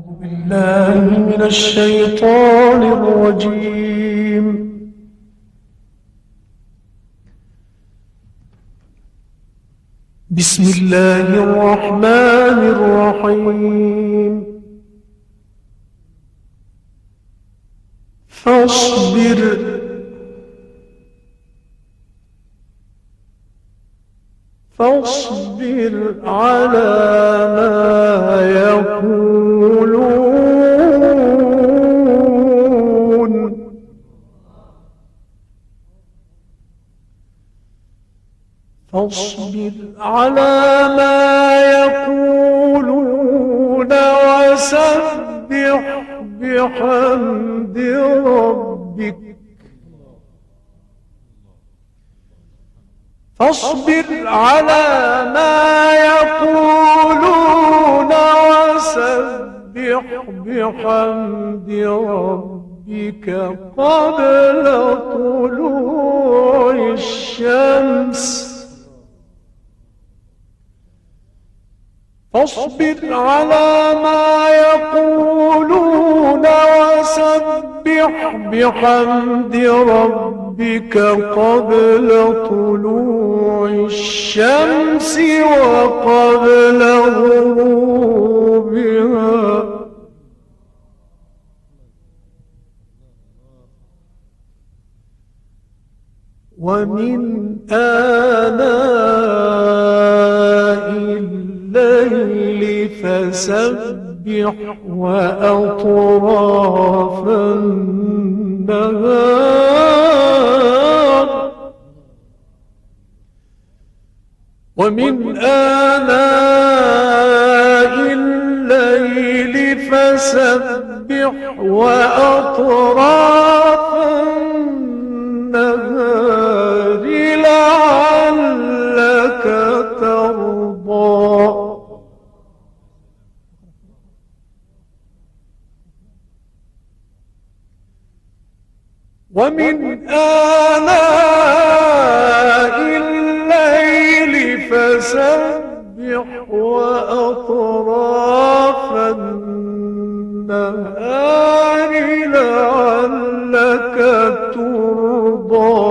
بالله من الشيطان الرجيم. بسم الله الرحمن الرحيم. فاصبر على ما يقولون فاصبر على ما يقولون وسبح بحمد ربك فاصبر على ما يقولون وسبح بحمد ربك قبل طلوع الشمس فاصبر على ما يقولون وسبح بحمد ربك قبل طلوع الشمس وقبل غروبها ومن آناء الليل فسبح وأطراف النهار ومن آناء الليل فسبح وأطراف النهار لعلك ترضى ومن آناء الليل فسبح وأطراف النهار لعلك ترضى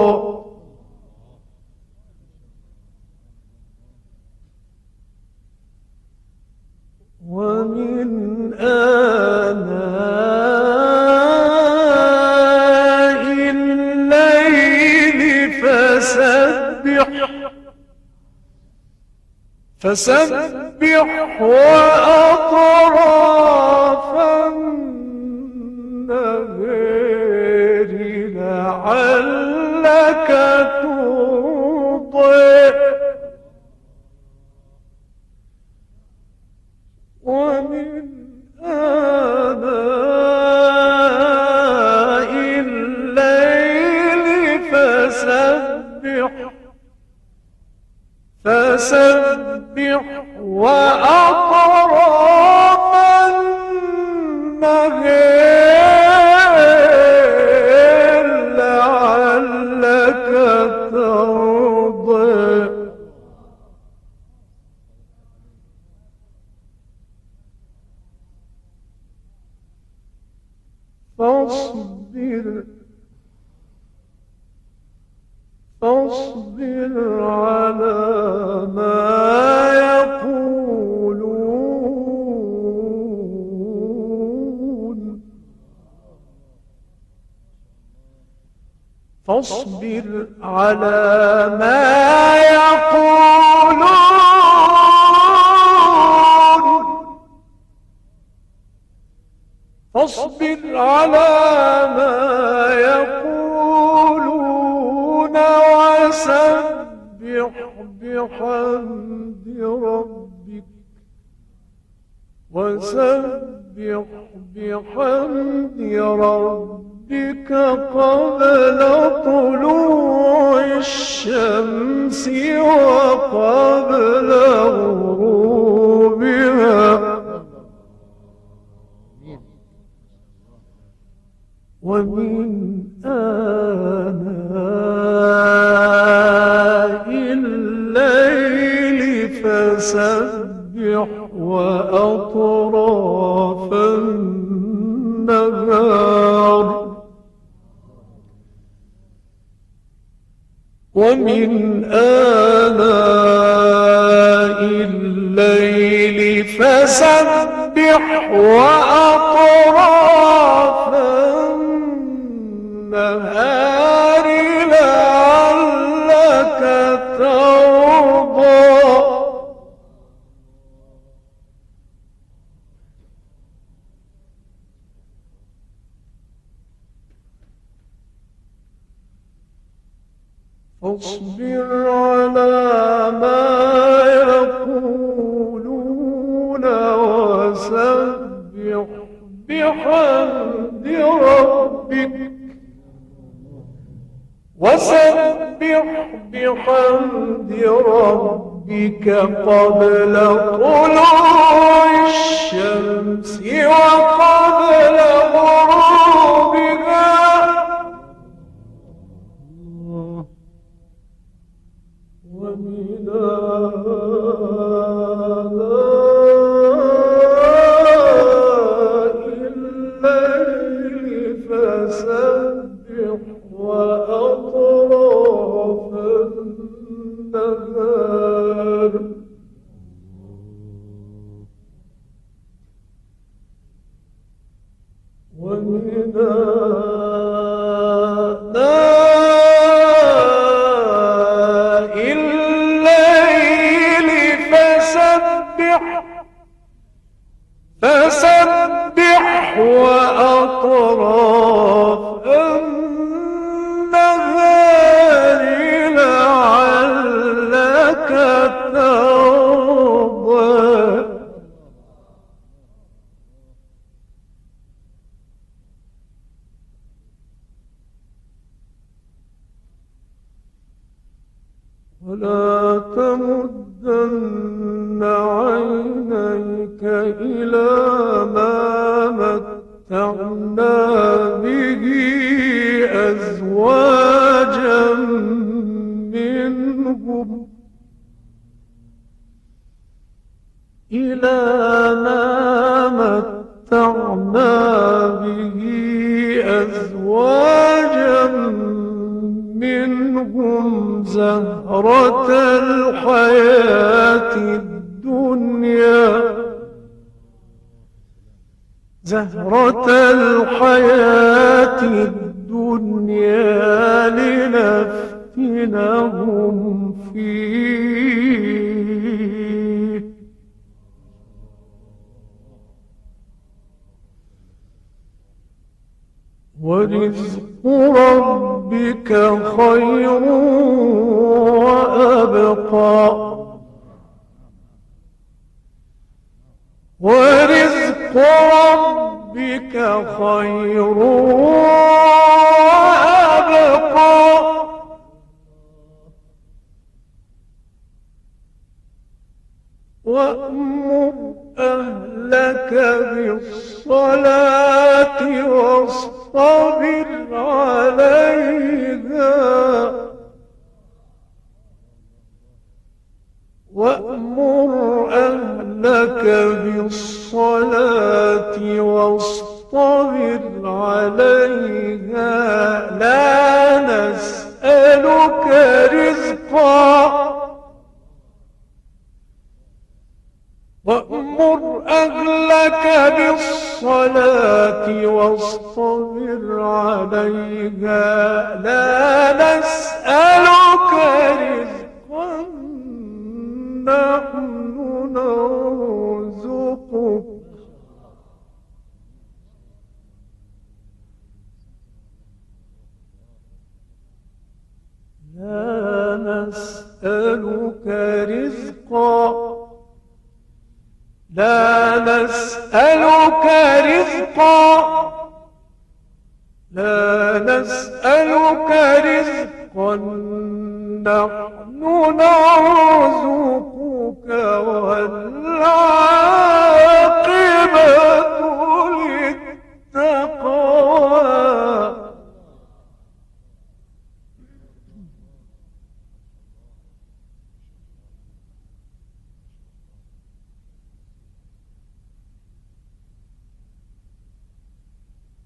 ومن آناء الليل فسبح وأطراف النهار لعلك ترضى ومن آناء الليل فسبح وأطراف النهار لعلك ترضى فاصبر على ما يقولون فاصبر على ما يقولون فاصبر على ما يقولون وسبح بحمد ربك قبل طلوع الشمس وقبل غروبها ومن آناء الليل فسبح وأطراف ومن آناء الليل فسبح وأطراف النهار لعلك ترضى فاصبر على ما يقولون وسبح بحمد ربك قبل طلوع الشمس وقبل غروبها ومن آناء الليل فسبح وأطراف النهار ومن آناء الليل فسبح وأطراف النهار لعلك ترضى ولا تمدن عينيك إلى ما متعنا به أزواجا منهم إلى ما متعنا به أزواجا منهم زهرة الحياة الدنيا لنفتنهم فيه ورزق ربك خير وأبقى ورزق ربك خير وأبقى وأمر أهلك بالصلاة واصطبر عليها وأمر أهلك بالصلاة واصطبر عليها لا نسألك رزقا وأمر أهلك بالصلاة واصطبر عليها لا نسألك رزقا نحن نرزقك لا نسألك رزقا نحن نرزقك والعاقبة للتقوى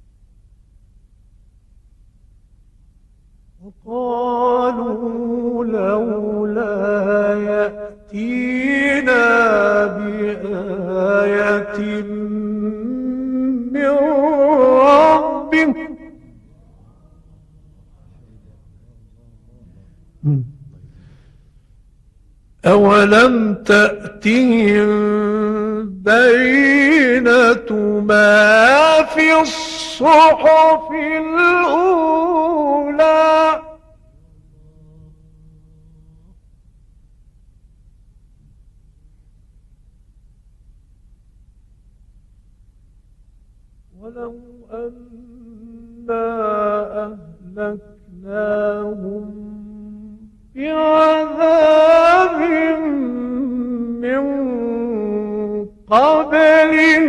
وقالوا من ربه. أولم تأتهم بينة ما في الصحف الأولى ولو أنا أهلكناهم بعذاب من قبله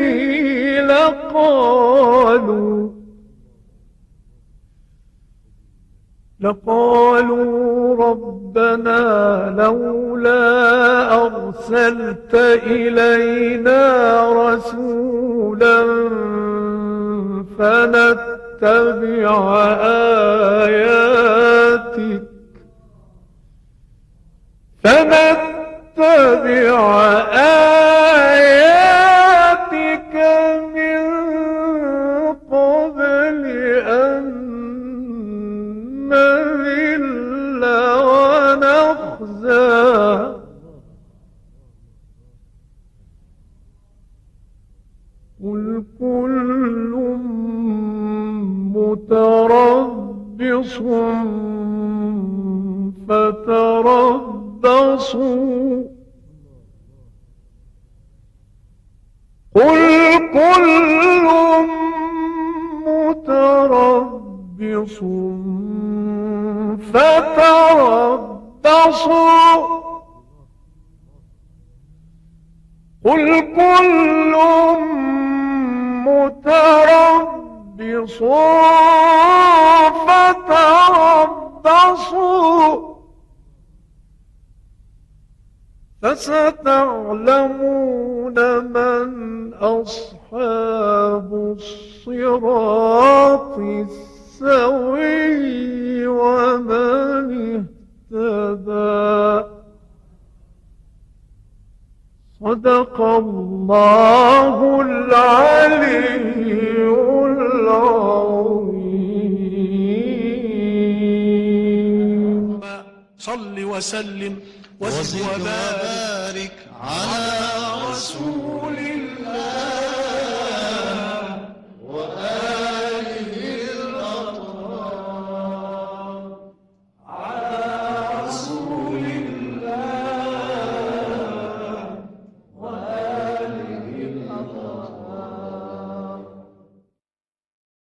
لقالوا ربنا لولا أرسلت إلينا رسولا فنتبع آياتك من قبل أن نذل ونخزى. قل كل متربص فتربصوا قل كل متربص فتربصوا قل كل متربص فتربصوا فستعلمون من أصحاب الصراط السوي ومن اهتدى. صدق الله العلي العظيم. صل وسلم وزد وبارك على رسول الله.